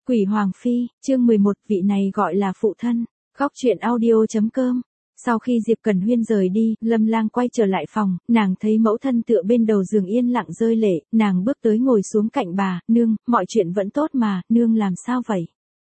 Quỷ Hoàng Phi, chương 11, vị này gọi là phụ thân. Góc truyện audio.com. Sau khi Diệp Cẩn Huyên rời đi, Lâm Lang quay trở lại phòng, nàng thấy mẫu thân tựa bên đầu giường yên lặng rơi lệ, nàng bước tới ngồi xuống cạnh bà, nương, mọi chuyện vẫn tốt mà, nương làm sao vậy?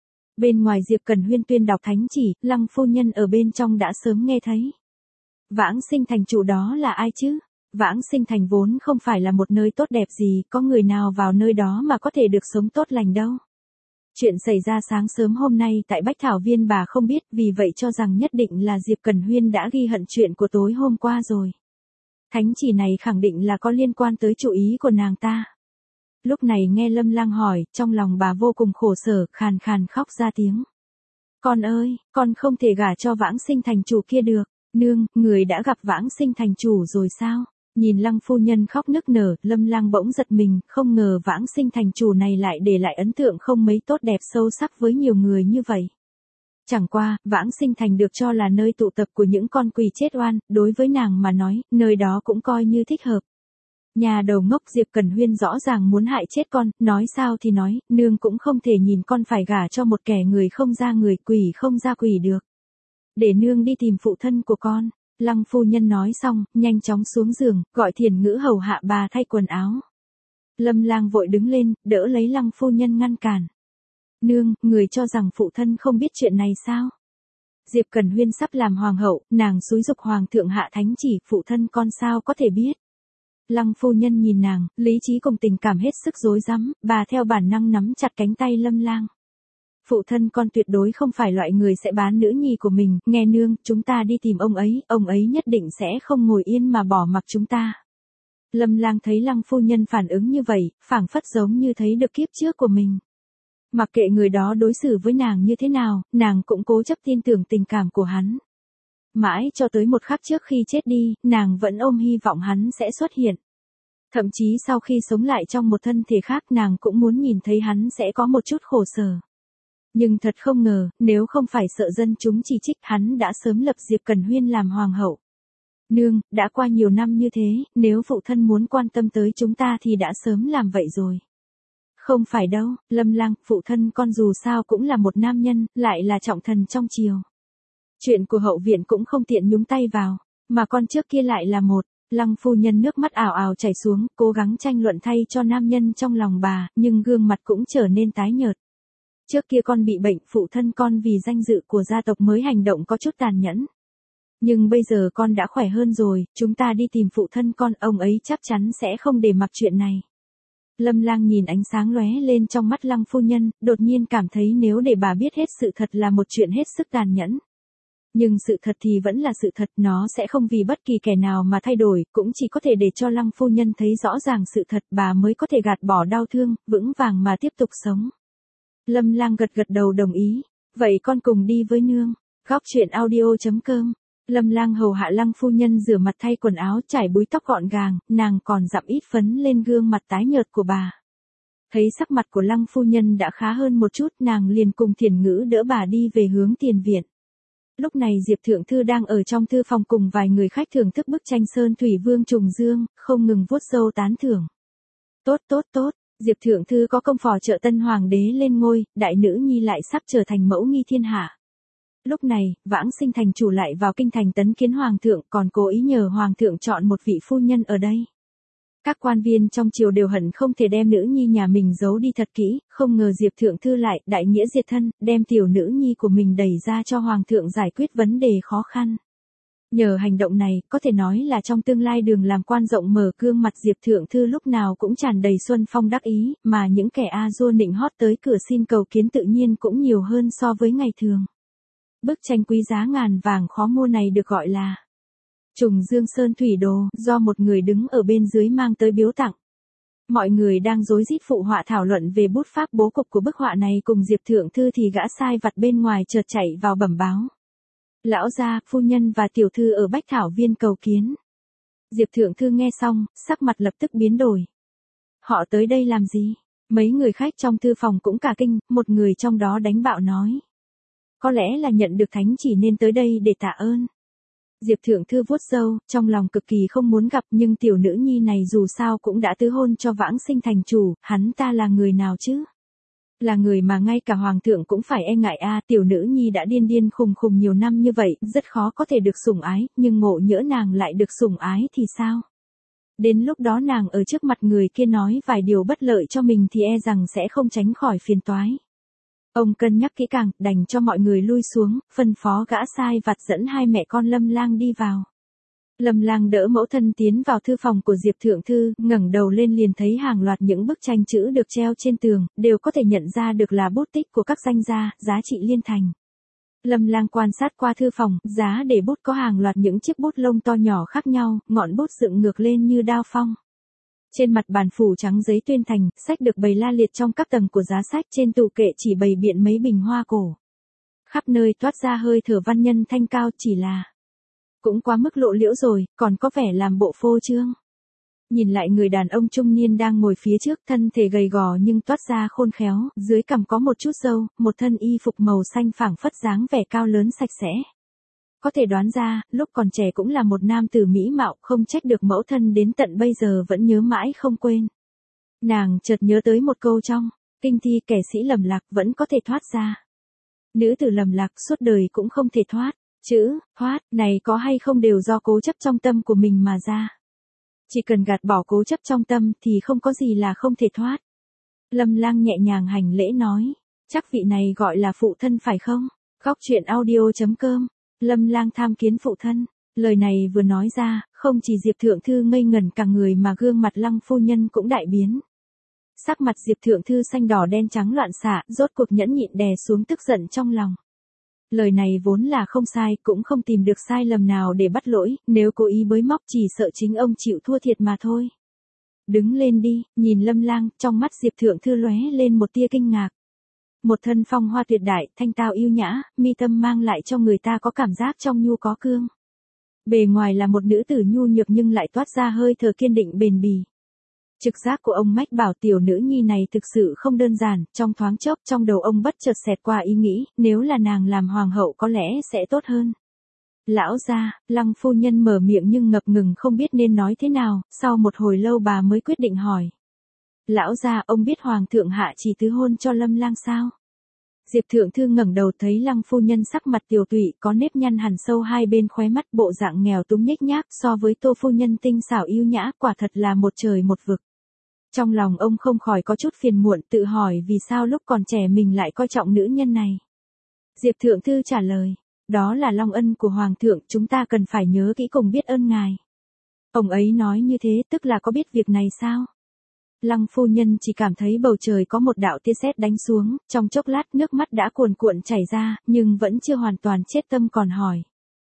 Bên ngoài Diệp Cẩn Huyên tuyên đọc thánh chỉ, Lăng phu nhân ở bên trong đã sớm nghe thấy. Vãng Sinh Thành chủ đó là ai chứ? Vãng Sinh Thành vốn không phải là một nơi tốt đẹp gì, có người nào vào nơi đó mà có thể được sống tốt lành đâu. Chuyện xảy ra sáng sớm hôm nay tại Bách Thảo Viên bà không biết, vì vậy cho rằng nhất định là Diệp Cẩn Huyên đã ghi hận chuyện của tối hôm qua rồi. Thánh chỉ này khẳng định là có liên quan tới chủ ý của nàng ta. Lúc này nghe Lâm Lang hỏi, trong lòng bà vô cùng khổ sở, khàn khàn khóc ra tiếng. Con ơi, con không thể gả cho Vãng Sinh Thành chủ kia được. Nương, người đã gặp Vãng Sinh Thành chủ rồi sao? Nhìn Lăng phu nhân khóc nức nở, Lâm Lang bỗng giật mình, không ngờ Vãng Sinh Thành chủ này lại để lại ấn tượng không mấy tốt đẹp sâu sắc với nhiều người như vậy. Chẳng qua, Vãng Sinh Thành được cho là nơi tụ tập của những con quỷ chết oan, đối với nàng mà nói, nơi đó cũng coi như thích hợp. Nhà đầu ngốc Diệp Cẩn Huyên rõ ràng muốn hại chết con, nói sao thì nói, nương cũng không thể nhìn con phải gả cho một kẻ người không ra người, quỷ không ra quỷ được. Để nương đi tìm phụ thân của con. Lăng phu nhân nói xong, nhanh chóng xuống giường, gọi Thiền Ngữ hầu hạ bà thay quần áo. Lâm Lang vội đứng lên, đỡ lấy Lăng phu nhân ngăn cản. Nương, người cho rằng phụ thân không biết chuyện này sao? Diệp Cẩn Huyên sắp làm hoàng hậu, nàng xúi giục hoàng thượng hạ thánh chỉ, phụ thân con sao có thể biết? Lăng phu nhân nhìn nàng, lý trí cùng tình cảm hết sức rối rắm, bà theo bản năng nắm chặt cánh tay Lâm Lang. Phụ thân con tuyệt đối không phải loại người sẽ bán nữ nhi của mình, nghe nương, chúng ta đi tìm ông ấy nhất định sẽ không ngồi yên mà bỏ mặc chúng ta. Lâm Lang thấy Lăng phu nhân phản ứng như vậy, phảng phất giống như thấy được kiếp trước của mình. Mặc kệ người đó đối xử với nàng như thế nào, nàng cũng cố chấp tin tưởng tình cảm của hắn. Mãi cho tới một khắc trước khi chết đi, nàng vẫn ôm hy vọng hắn sẽ xuất hiện. Thậm chí sau khi sống lại trong một thân thể khác nàng cũng muốn nhìn thấy hắn sẽ có một chút khổ sở. Nhưng thật không ngờ, nếu không phải sợ dân chúng chỉ trích, hắn đã sớm lập Diệp Cẩn Huyên làm hoàng hậu. Nương, đã qua nhiều năm như thế, nếu phụ thân muốn quan tâm tới chúng ta thì đã sớm làm vậy rồi. Không phải đâu, Lâm Lang, phụ thân con dù sao cũng là một nam nhân, lại là trọng thần trong triều. Chuyện của hậu viện cũng không tiện nhúng tay vào, mà con trước kia lại là một. Lăng phu nhân nước mắt ào ào chảy xuống, cố gắng tranh luận thay cho nam nhân trong lòng bà, nhưng gương mặt cũng trở nên tái nhợt. Trước kia con bị bệnh, phụ thân con vì danh dự của gia tộc mới hành động có chút tàn nhẫn. Nhưng bây giờ con đã khỏe hơn rồi, chúng ta đi tìm phụ thân con, ông ấy chắc chắn sẽ không để mặc chuyện này. Lâm Lang nhìn ánh sáng lóe lên trong mắt Lăng phu nhân, đột nhiên cảm thấy nếu để bà biết hết sự thật là một chuyện hết sức tàn nhẫn. Nhưng sự thật thì vẫn là sự thật, nó sẽ không vì bất kỳ kẻ nào mà thay đổi, cũng chỉ có thể để cho Lăng phu nhân thấy rõ ràng sự thật, bà mới có thể gạt bỏ đau thương, vững vàng mà tiếp tục sống. Lâm Lang gật gật đầu đồng ý. Vậy con cùng đi với nương. Góc truyện audio.com. Lâm Lang hầu hạ Lăng phu nhân rửa mặt thay quần áo, chải búi tóc gọn gàng, nàng còn dặm ít phấn lên gương mặt tái nhợt của bà. Thấy sắc mặt của Lăng phu nhân đã khá hơn một chút, nàng liền cùng Thiền Ngữ đỡ bà đi về hướng tiền viện. Lúc này Diệp Thượng Thư đang ở trong thư phòng cùng vài người khách thưởng thức bức tranh Sơn Thủy Vương trùng dương, không ngừng vuốt râu tán thưởng. Tốt tốt tốt. Diệp Thượng Thư có công phò trợ tân hoàng đế lên ngôi, đại nữ nhi lại sắp trở thành mẫu nghi thiên hạ. Lúc này, Vãng Sinh Thành chủ lại vào kinh thành tấn kiến hoàng thượng, còn cố ý nhờ hoàng thượng chọn một vị phu nhân ở đây. Các quan viên trong triều đều hận không thể đem nữ nhi nhà mình giấu đi thật kỹ, không ngờ Diệp Thượng Thư lại đại nghĩa diệt thân, đem tiểu nữ nhi của mình đẩy ra cho hoàng thượng giải quyết vấn đề khó khăn. Nhờ hành động này, có thể nói là trong tương lai đường làm quan rộng mở, gương mặt Diệp Thượng Thư lúc nào cũng tràn đầy xuân phong đắc ý, mà những kẻ A-dua nịnh hót tới cửa xin cầu kiến tự nhiên cũng nhiều hơn so với ngày thường. Bức tranh quý giá ngàn vàng khó mua này được gọi là Trùng Dương Sơn Thủy Đồ, do một người đứng ở bên dưới mang tới biếu tặng. Mọi người đang rối rít phụ họa thảo luận về bút pháp bố cục của bức họa này, cùng Diệp Thượng Thư thì gã sai vặt bên ngoài chợt chạy vào bẩm báo. Lão gia, phu nhân và tiểu thư ở Bách Thảo Viên cầu kiến. Diệp Thượng Thư nghe xong, sắc mặt lập tức biến đổi. Họ tới đây làm gì? Mấy người khách trong thư phòng cũng cả kinh, một người trong đó đánh bạo nói. Có lẽ là nhận được thánh chỉ nên tới đây để tạ ơn. Diệp Thượng Thư vuốt râu, trong lòng cực kỳ không muốn gặp, nhưng tiểu nữ nhi này dù sao cũng đã tứ hôn cho Vãng Sinh Thành chủ, hắn ta là người nào chứ? Là người mà ngay cả hoàng thượng cũng phải e ngại a, tiểu nữ nhi đã điên điên khùng khùng nhiều năm như vậy, rất khó có thể được sủng ái, nhưng ngộ nhỡ nàng lại được sủng ái thì sao? Đến lúc đó nàng ở trước mặt người kia nói vài điều bất lợi cho mình thì e rằng sẽ không tránh khỏi phiền toái. Ông cân nhắc kỹ càng, đành cho mọi người lui xuống, phân phó gã sai vặt dẫn hai mẹ con Lâm Lang đi vào. Lâm Lang đỡ mẫu thân tiến vào thư phòng của Diệp Thượng Thư, ngẩng đầu lên liền thấy hàng loạt những bức tranh chữ được treo trên tường, đều có thể nhận ra được là bút tích của các danh gia, giá trị liên thành. Lâm Lang quan sát qua thư phòng, giá để bút có hàng loạt những chiếc bút lông to nhỏ khác nhau, ngọn bút dựng ngược lên như đao phong. Trên mặt bàn phủ trắng giấy tuyên thành, sách được bày la liệt trong các tầng của giá sách, trên tủ kệ chỉ bày biện mấy bình hoa cổ. Khắp nơi toát ra hơi thở văn nhân thanh cao, chỉ là cũng quá mức lộ liễu rồi, còn có vẻ làm bộ phô trương. Nhìn lại người đàn ông trung niên đang ngồi phía trước, thân thể gầy gò nhưng toát ra khôn khéo, dưới cằm có một chút râu, một thân y phục màu xanh phảng phất dáng vẻ cao lớn sạch sẽ. Có thể đoán ra, lúc còn trẻ cũng là một nam tử mỹ mạo, không trách được mẫu thân đến tận bây giờ vẫn nhớ mãi không quên. Nàng chợt nhớ tới một câu trong kinh thi, kẻ sĩ lầm lạc vẫn có thể thoát ra. Nữ tử lầm lạc suốt đời cũng không thể thoát. Chữ thoát này có hay không đều do cố chấp trong tâm của mình mà ra. Chỉ cần gạt bỏ cố chấp trong tâm thì không có gì là không thể thoát. Lâm Lang nhẹ nhàng hành lễ nói, chắc vị này gọi là phụ thân phải không? Góc truyện audio.com. Lâm Lang tham kiến phụ thân. Lời này vừa nói ra, không chỉ Diệp Thượng Thư ngây ngẩn cả người mà gương mặt Lăng phu nhân cũng đại biến. Sắc mặt Diệp Thượng Thư xanh đỏ đen trắng loạn xạ, rốt cuộc nhẫn nhịn đè xuống tức giận trong lòng. Lời này vốn là không sai, cũng không tìm được sai lầm nào để bắt lỗi, nếu cố ý bới móc chỉ sợ chính ông chịu thua thiệt mà thôi. Đứng lên đi, nhìn Lâm Lang, trong mắt Diệp Thượng Thư lóe lên một tia kinh ngạc. Một thân phong hoa tuyệt đại, thanh tao yêu nhã, mi tâm mang lại cho người ta có cảm giác trong nhu có cương. Bề ngoài là một nữ tử nhu nhược nhưng lại toát ra hơi thở kiên định bền bỉ. Trực giác của ông mách bảo tiểu nữ nhi này thực sự không đơn giản, trong thoáng chốc trong đầu ông bất chợt xẹt qua ý nghĩ, nếu là nàng làm hoàng hậu có lẽ sẽ tốt hơn. Lão gia, Lăng phu nhân mở miệng nhưng ngập ngừng không biết nên nói thế nào, sau một hồi lâu bà mới quyết định hỏi. Lão gia, ông biết hoàng thượng hạ chỉ tứ hôn cho Lâm Lang sao? Diệp Thượng Thư ngẩng đầu thấy Lăng phu nhân sắc mặt tiều tụy, có nếp nhăn hằn sâu hai bên khóe mắt, bộ dạng nghèo túng nhếch nhác, so với Tô phu nhân tinh xảo yêu nhã, quả thật là một trời một vực. Trong lòng ông không khỏi có chút phiền muộn, tự hỏi vì sao lúc còn trẻ mình lại coi trọng nữ nhân này. Diệp Thượng Thư trả lời, đó là long ân của hoàng thượng, chúng ta cần phải nhớ kỹ cùng biết ơn ngài. Ông ấy nói như thế tức là có biết việc này sao? Lăng phu nhân chỉ cảm thấy bầu trời có một đạo tia sét đánh xuống, trong chốc lát nước mắt đã cuồn cuộn chảy ra, nhưng vẫn chưa hoàn toàn chết tâm còn hỏi.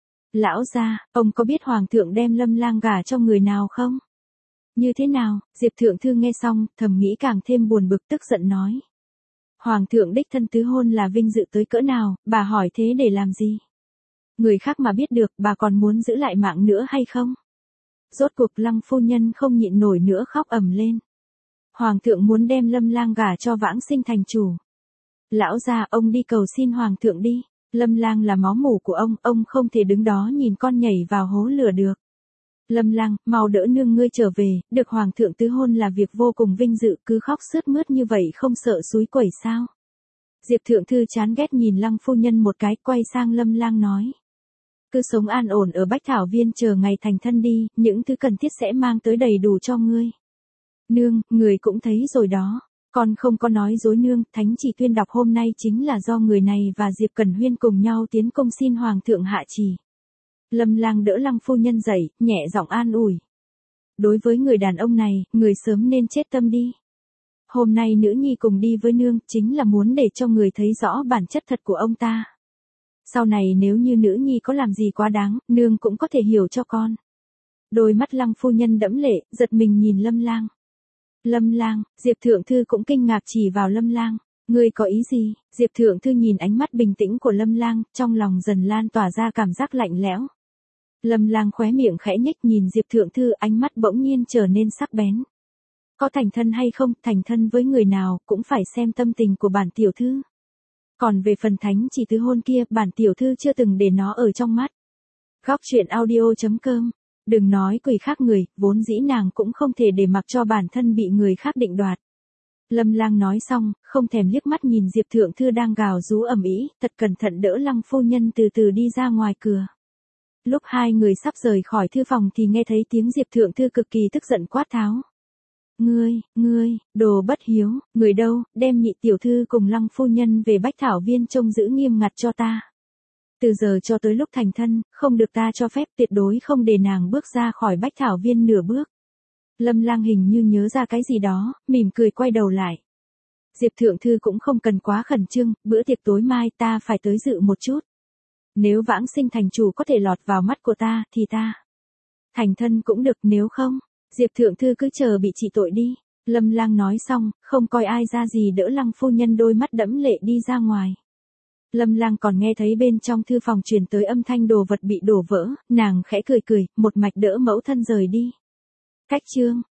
Lão gia, ông có biết hoàng thượng đem Lâm Lang gả cho người nào không? Như thế nào? Diệp Thượng Thư nghe xong, thầm nghĩ càng thêm buồn bực, tức giận nói. Hoàng thượng đích thân tứ hôn là vinh dự tới cỡ nào, bà hỏi thế để làm gì? Người khác mà biết được, bà còn muốn giữ lại mạng nữa hay không? Rốt cuộc Lăng phu nhân không nhịn nổi nữa khóc ầm lên. Hoàng thượng muốn đem Lâm Lang gả cho Vãng Sinh thành chủ. Lão gia, ông đi cầu xin hoàng thượng đi. Lâm Lang là máu mủ của ông không thể đứng đó nhìn con nhảy vào hố lửa được. Lâm Lang, mau đỡ nương ngươi trở về, được hoàng thượng tứ hôn là việc vô cùng vinh dự, cứ khóc sướt mướt như vậy không sợ xúi quẩy sao? Diệp Thượng Thư chán ghét nhìn Lăng phu nhân một cái, quay sang Lâm Lang nói. Cứ sống an ổn ở Bách Thảo Viên chờ ngày thành thân đi, những thứ cần thiết sẽ mang tới đầy đủ cho ngươi. Nương, người cũng thấy rồi đó. Con không có nói dối nương, thánh chỉ tuyên đọc hôm nay chính là do người này và Diệp Cẩn Huyên cùng nhau tiến công xin hoàng thượng hạ chỉ. Lâm Lang đỡ Lăng phu nhân dậy, nhẹ giọng an ủi. Đối với người đàn ông này, người sớm nên chết tâm đi. Hôm nay nữ nhi cùng đi với nương, chính là muốn để cho người thấy rõ bản chất thật của ông ta. Sau này nếu như nữ nhi có làm gì quá đáng, nương cũng có thể hiểu cho con. Đôi mắt Lăng phu nhân đẫm lệ, giật mình nhìn Lâm Lang. Lâm Lang, Diệp Thượng Thư cũng kinh ngạc chỉ vào Lâm Lang. Ngươi có ý gì? Diệp Thượng Thư nhìn ánh mắt bình tĩnh của Lâm Lang, trong lòng dần lan tỏa ra cảm giác lạnh lẽo. Lâm Lang khóe miệng khẽ nhếch nhìn Diệp Thượng Thư, ánh mắt bỗng nhiên trở nên sắc bén. Có thành thân hay không, thành thân với người nào, cũng phải xem tâm tình của bản tiểu thư. Còn về phần thánh chỉ tứ hôn kia, bản tiểu thư chưa từng để nó ở trong mắt. Góc truyện audio.com. Đừng nói quỷ khác người, vốn dĩ nàng cũng không thể để mặc cho bản thân bị người khác định đoạt. Lâm Lang nói xong, không thèm liếc mắt nhìn Diệp Thượng Thư đang gào rú ầm ĩ, thật cẩn thận đỡ Lăng phu nhân từ từ đi ra ngoài cửa. Lúc hai người sắp rời khỏi thư phòng thì nghe thấy tiếng Diệp Thượng Thư cực kỳ tức giận quát tháo. Ngươi, đồ bất hiếu, người đâu, đem nhị tiểu thư cùng Lăng phu nhân về Bách Thảo Viên trông giữ nghiêm ngặt cho ta. Từ giờ cho tới lúc thành thân, không được ta cho phép, tuyệt đối không để nàng bước ra khỏi Bách Thảo Viên nửa bước. Lâm Lang hình như nhớ ra cái gì đó, mỉm cười quay đầu lại. Diệp Thượng Thư cũng không cần quá khẩn trương, bữa tiệc tối mai ta phải tới dự một chút. Nếu Vãng Sinh thành chủ có thể lọt vào mắt của ta, thì ta thành thân cũng được, nếu không, Diệp Thượng Thư cứ chờ bị trị tội đi. Lâm Lang nói xong, không coi ai ra gì đỡ Lăng phu nhân đôi mắt đẫm lệ đi ra ngoài. Lâm Lang còn nghe thấy bên trong thư phòng truyền tới âm thanh đồ vật bị đổ vỡ, nàng khẽ cười, một mạch đỡ mẫu thân rời đi. Cách chương